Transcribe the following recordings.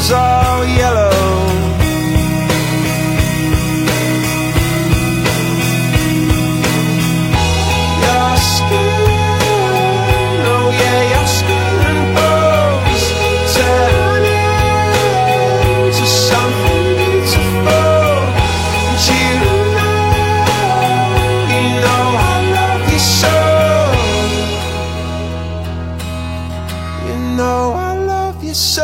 was all yellow. Your skin, oh yeah, your skin and bones turn into something beautiful. And you know I love you so. You know I love you so.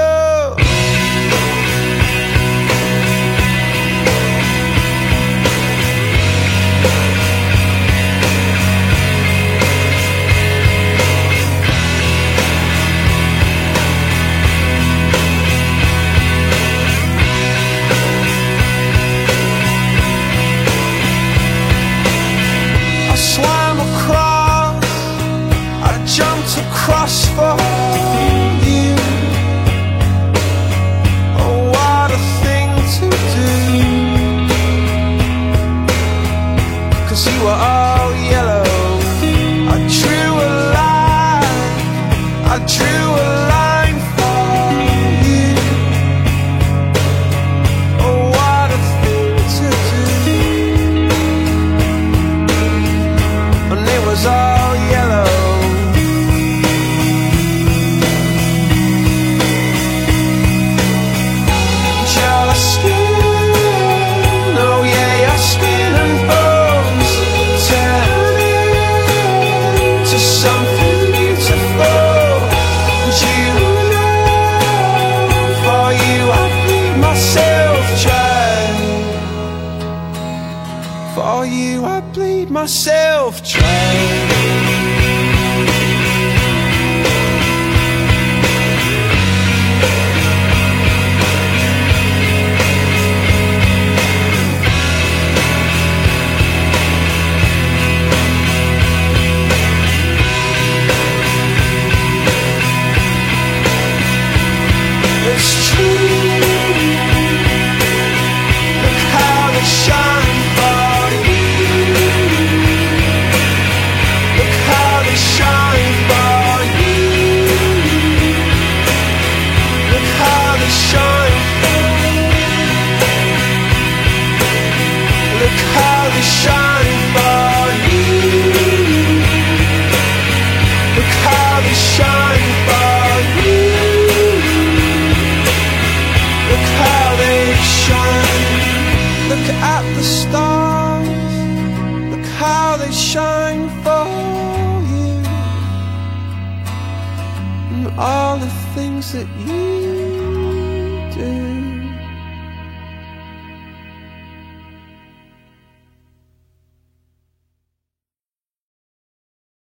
Swam across, I jumped across for you. Oh, what a thing to do, 'cause you were all yellow. I drew a line, I drew a line for you. Oh, what a thing to do. And it was all yellow. Your skin, oh yeah, your skin and bones turn into something beautiful. And you know, for you I bleed myself dry. For you I bleed myself dry. It's true. Look how they shine for you. Look how they shine for you. Look how they shine. Look how they shine for you. Look how they shine for you. Look how they shine. Look at the stars. Look how they shine for you. And all the things that you do.